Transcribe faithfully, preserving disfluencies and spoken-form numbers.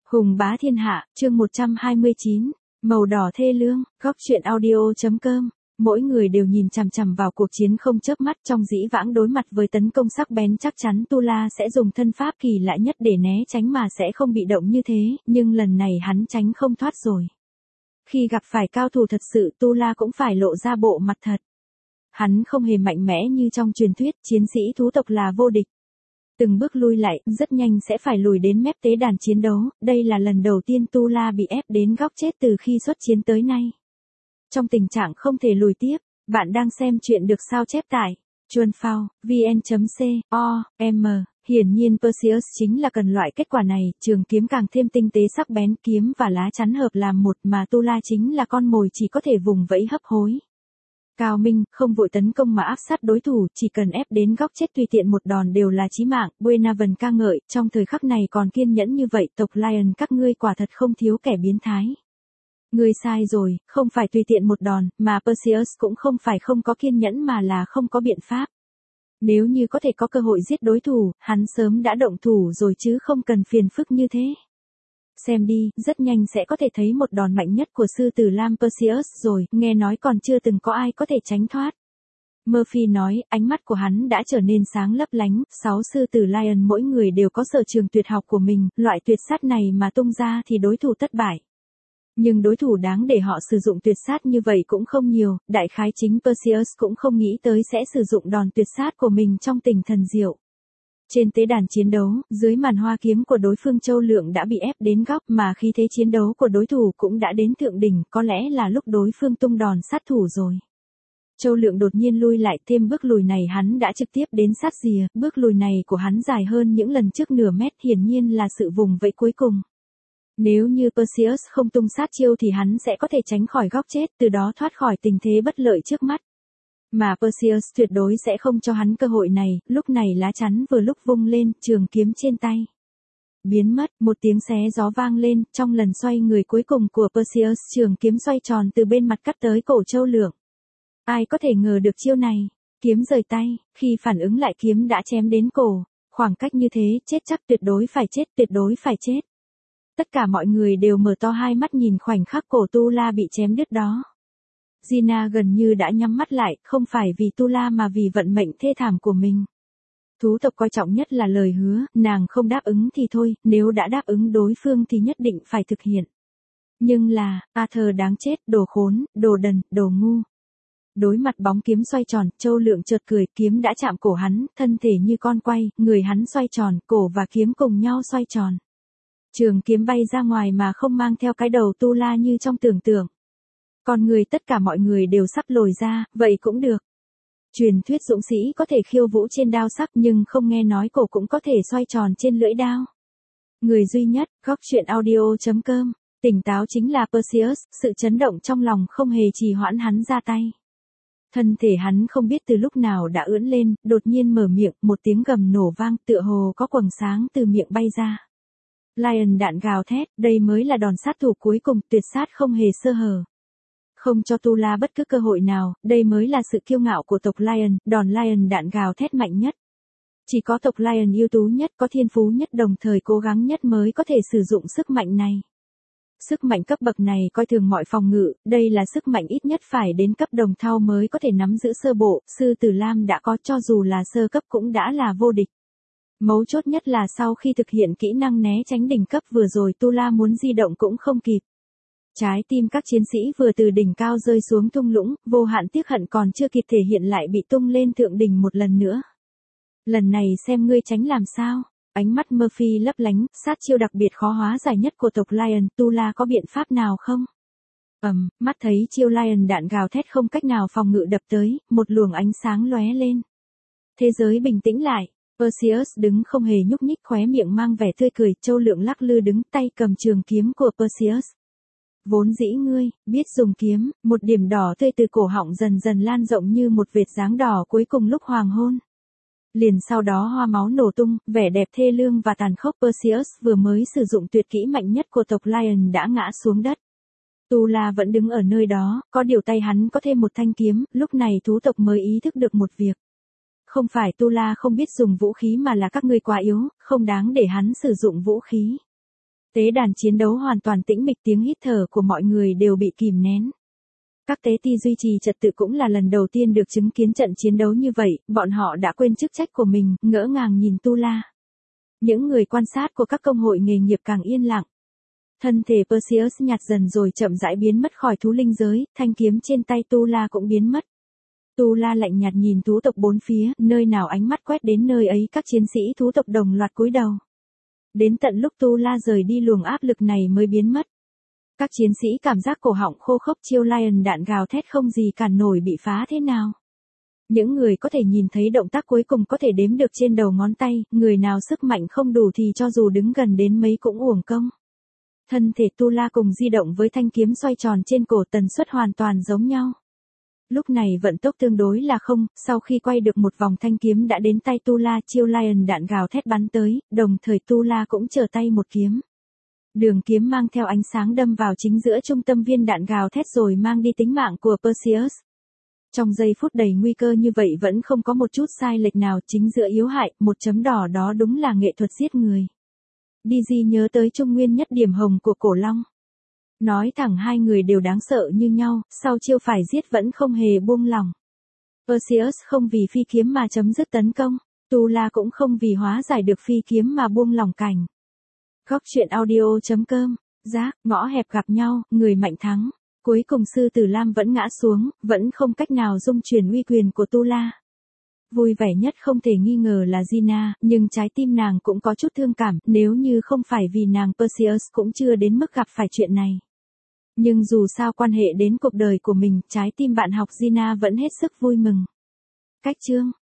Hùng bá thiên hạ, chương một trăm hai mươi chín, màu đỏ thê lương, góc truyện audio.com. Mỗi người đều nhìn chằm chằm vào cuộc chiến không chớp mắt trong dĩ vãng đối mặt với tấn công sắc bén chắc chắn Tu La sẽ dùng thân pháp kỳ lạ nhất để né tránh mà sẽ không bị động như thế, nhưng lần này hắn tránh không thoát rồi. Khi gặp phải cao thủ thật sự Tu La cũng phải lộ ra bộ mặt thật. Hắn không hề mạnh mẽ như trong truyền thuyết chiến sĩ thú tộc là vô địch. Từng bước lui lại, rất nhanh sẽ phải lùi đến mép tế đàn chiến đấu, đây là lần đầu tiên Tu La bị ép đến góc chết từ khi xuất chiến tới nay. Trong tình trạng không thể lùi tiếp, bạn đang xem chuyện được sao chép tại chuan phao vn.com. Hiển nhiên Perseus chính là cần loại kết quả này, trường kiếm càng thêm tinh tế sắc bén, kiếm và lá chắn hợp làm một mà Tu La chính là con mồi chỉ có thể vùng vẫy hấp hối. Cao minh, không vội tấn công mà áp sát đối thủ, chỉ cần ép đến góc chết tùy tiện một đòn đều là chí mạng. Buenaven ca ngợi, trong thời khắc này còn kiên nhẫn như vậy, tộc Lion các ngươi quả thật không thiếu kẻ biến thái. Ngươi sai rồi, không phải tùy tiện một đòn, mà Perseus cũng không phải không có kiên nhẫn mà là không có biện pháp. Nếu như có thể có cơ hội giết đối thủ, hắn sớm đã động thủ rồi chứ không cần phiền phức như thế. Xem đi, rất nhanh sẽ có thể thấy một đòn mạnh nhất của sư tử Lam Perseus rồi, nghe nói còn chưa từng có ai có thể tránh thoát. Murphy nói, ánh mắt của hắn đã trở nên sáng lấp lánh, sáu sư tử Lion mỗi người đều có sở trường tuyệt học của mình, loại tuyệt sát này mà tung ra thì đối thủ thất bại. Nhưng đối thủ đáng để họ sử dụng tuyệt sát như vậy cũng không nhiều, đại khái chính Perseus cũng không nghĩ tới sẽ sử dụng đòn tuyệt sát của mình trong tình thần diệu. Trên tế đàn chiến đấu, dưới màn hoa kiếm của đối phương Châu Lượng đã bị ép đến góc mà khí thế chiến đấu của đối thủ cũng đã đến thượng đỉnh, có lẽ là lúc đối phương tung đòn sát thủ rồi. Châu Lượng đột nhiên lui lại, thêm bước lùi này hắn đã trực tiếp đến sát rìa, bước lùi này của hắn dài hơn những lần trước nửa mét, hiển nhiên là sự vùng vẫy cuối cùng. Nếu như Perseus không tung sát chiêu thì hắn sẽ có thể tránh khỏi góc chết, từ đó thoát khỏi tình thế bất lợi trước mắt. Mà Perseus tuyệt đối sẽ không cho hắn cơ hội này, lúc này lá chắn vừa lúc vung lên, trường kiếm trên tay biến mất, một tiếng xé gió vang lên, trong lần xoay người cuối cùng của Perseus trường kiếm xoay tròn từ bên mặt cắt tới cổ Châu Lượng. Ai có thể ngờ được chiêu này, kiếm rời tay, khi phản ứng lại kiếm đã chém đến cổ, khoảng cách như thế, chết chắc tuyệt đối phải chết, tuyệt đối phải chết. Tất cả mọi người đều mở to hai mắt nhìn khoảnh khắc cổ Tu La bị chém đứt đó. Gina gần như đã nhắm mắt lại, không phải vì Tu La mà vì vận mệnh thê thảm của mình. Thú tộc coi trọng nhất là lời hứa, nàng không đáp ứng thì thôi, nếu đã đáp ứng đối phương thì nhất định phải thực hiện. Nhưng là, Arthur đáng chết, đồ khốn, đồ đần, đồ ngu. Đối mặt bóng kiếm xoay tròn, Châu Lượng chợt cười, kiếm đã chạm cổ hắn, thân thể như con quay, người hắn xoay tròn, cổ và kiếm cùng nhau xoay tròn. Trường kiếm bay ra ngoài mà không mang theo cái đầu Tu La như trong tưởng tượng. Con người tất cả mọi người đều sắp lồi ra, vậy cũng được. Truyền thuyết dũng sĩ có thể khiêu vũ trên đao sắc nhưng không nghe nói cổ cũng có thể xoay tròn trên lưỡi đao. Người duy nhất, góc truyện audio.com, tỉnh táo chính là Perseus, sự chấn động trong lòng không hề trì hoãn hắn ra tay. Thân thể hắn không biết từ lúc nào đã ưỡn lên, đột nhiên mở miệng, một tiếng gầm nổ vang tựa hồ có quầng sáng từ miệng bay ra. Lion đạn gào thét, đây mới là đòn sát thủ cuối cùng, tuyệt sát không hề sơ hở. Không cho Tu La bất cứ cơ hội nào, đây mới là sự kiêu ngạo của tộc Lion, đòn Lion đạn gào thét mạnh nhất. Chỉ có tộc Lion ưu tú nhất, có thiên phú nhất đồng thời cố gắng nhất mới có thể sử dụng sức mạnh này. Sức mạnh cấp bậc này coi thường mọi phòng ngự, đây là sức mạnh ít nhất phải đến cấp đồng thau mới có thể nắm giữ sơ bộ, sư tử Lam đã có cho dù là sơ cấp cũng đã là vô địch. Mấu chốt nhất là sau khi thực hiện kỹ năng né tránh đỉnh cấp vừa rồi Tu La muốn di động cũng không kịp. Trái tim các chiến sĩ vừa từ đỉnh cao rơi xuống thung lũng, vô hạn tiếc hận còn chưa kịp thể hiện lại bị tung lên thượng đỉnh một lần nữa. Lần này xem ngươi tránh làm sao. Ánh mắt Murphy lấp lánh, sát chiêu đặc biệt khó hóa giải nhất của tộc Lion, Tu La có biện pháp nào không? Ầm, um, mắt thấy chiêu Lion đạn gào thét không cách nào phòng ngự đập tới, một luồng ánh sáng lóe lên. Thế giới bình tĩnh lại. Perseus đứng không hề nhúc nhích, khóe miệng mang vẻ tươi cười, Châu Lượng lắc lư đứng tay cầm trường kiếm của Perseus. Vốn dĩ ngươi, biết dùng kiếm, một điểm đỏ tươi từ cổ họng dần dần lan rộng như một vệt dáng đỏ cuối cùng lúc hoàng hôn. Liền sau đó hoa máu nổ tung, vẻ đẹp thê lương và tàn khốc Perseus vừa mới sử dụng tuyệt kỹ mạnh nhất của tộc Lion đã ngã xuống đất. Tu La vẫn đứng ở nơi đó, có điều tay hắn có thêm một thanh kiếm, lúc này thú tộc mới ý thức được một việc. Không phải Tu La không biết dùng vũ khí mà là các ngươi quá yếu, không đáng để hắn sử dụng vũ khí. T. Tế đàn chiến đấu hoàn toàn tĩnh mịch, tiếng hít thở của mọi người đều bị kìm nén. Các tế ti duy trì trật tự cũng là lần đầu tiên được chứng kiến trận chiến đấu như vậy, bọn họ đã quên chức trách của mình, ngỡ ngàng nhìn Tu La. Những người quan sát của các công hội nghề nghiệp càng yên lặng. Thân thể Perseus nhạt dần rồi chậm rãi biến mất khỏi thú linh giới, thanh kiếm trên tay Tu La cũng biến mất. Tu La lạnh nhạt nhìn thú tộc bốn phía, nơi nào ánh mắt quét đến nơi ấy các chiến sĩ thú tộc đồng loạt cúi đầu. Đến tận lúc Tu La rời đi luồng áp lực này mới biến mất. Các chiến sĩ cảm giác cổ họng khô khốc, chiêu Lion đạn gào thét không gì cản nổi bị phá thế nào. Những người có thể nhìn thấy động tác cuối cùng có thể đếm được trên đầu ngón tay, người nào sức mạnh không đủ thì cho dù đứng gần đến mấy cũng uổng công. Thân thể Tu La cùng di động với thanh kiếm xoay tròn trên cổ, tần suất hoàn toàn giống nhau. Lúc này vận tốc tương đối là không, sau khi quay được một vòng thanh kiếm đã đến tay Tu La, chiêu Lion đạn gào thét bắn tới, đồng thời Tu La cũng trở tay một kiếm. Đường kiếm mang theo ánh sáng đâm vào chính giữa trung tâm viên đạn gào thét rồi mang đi tính mạng của Perseus. Trong giây phút đầy nguy cơ như vậy vẫn không có một chút sai lệch nào, chính giữa yếu hại, một chấm đỏ đó đúng là nghệ thuật giết người. Digi nhớ tới trung nguyên nhất điểm hồng của cổ long. Nói thẳng hai người đều đáng sợ như nhau, sau chiêu phải giết vẫn không hề buông lỏng. Perseus không vì phi kiếm mà chấm dứt tấn công, Tu La cũng không vì hóa giải được phi kiếm mà buông lỏng cảnh. Góc truyện audio chấm com, giác, ngõ hẹp gặp nhau, người mạnh thắng. Cuối cùng sư tử Lam vẫn ngã xuống, vẫn không cách nào dung chuyển uy quyền của Tu La. Vui vẻ nhất không thể nghi ngờ là Gina, nhưng trái tim nàng cũng có chút thương cảm, nếu như không phải vì nàng Perseus cũng chưa đến mức gặp phải chuyện này. Nhưng dù sao quan hệ đến cuộc đời của mình, trái tim bạn học Gina vẫn hết sức vui mừng. Cách chương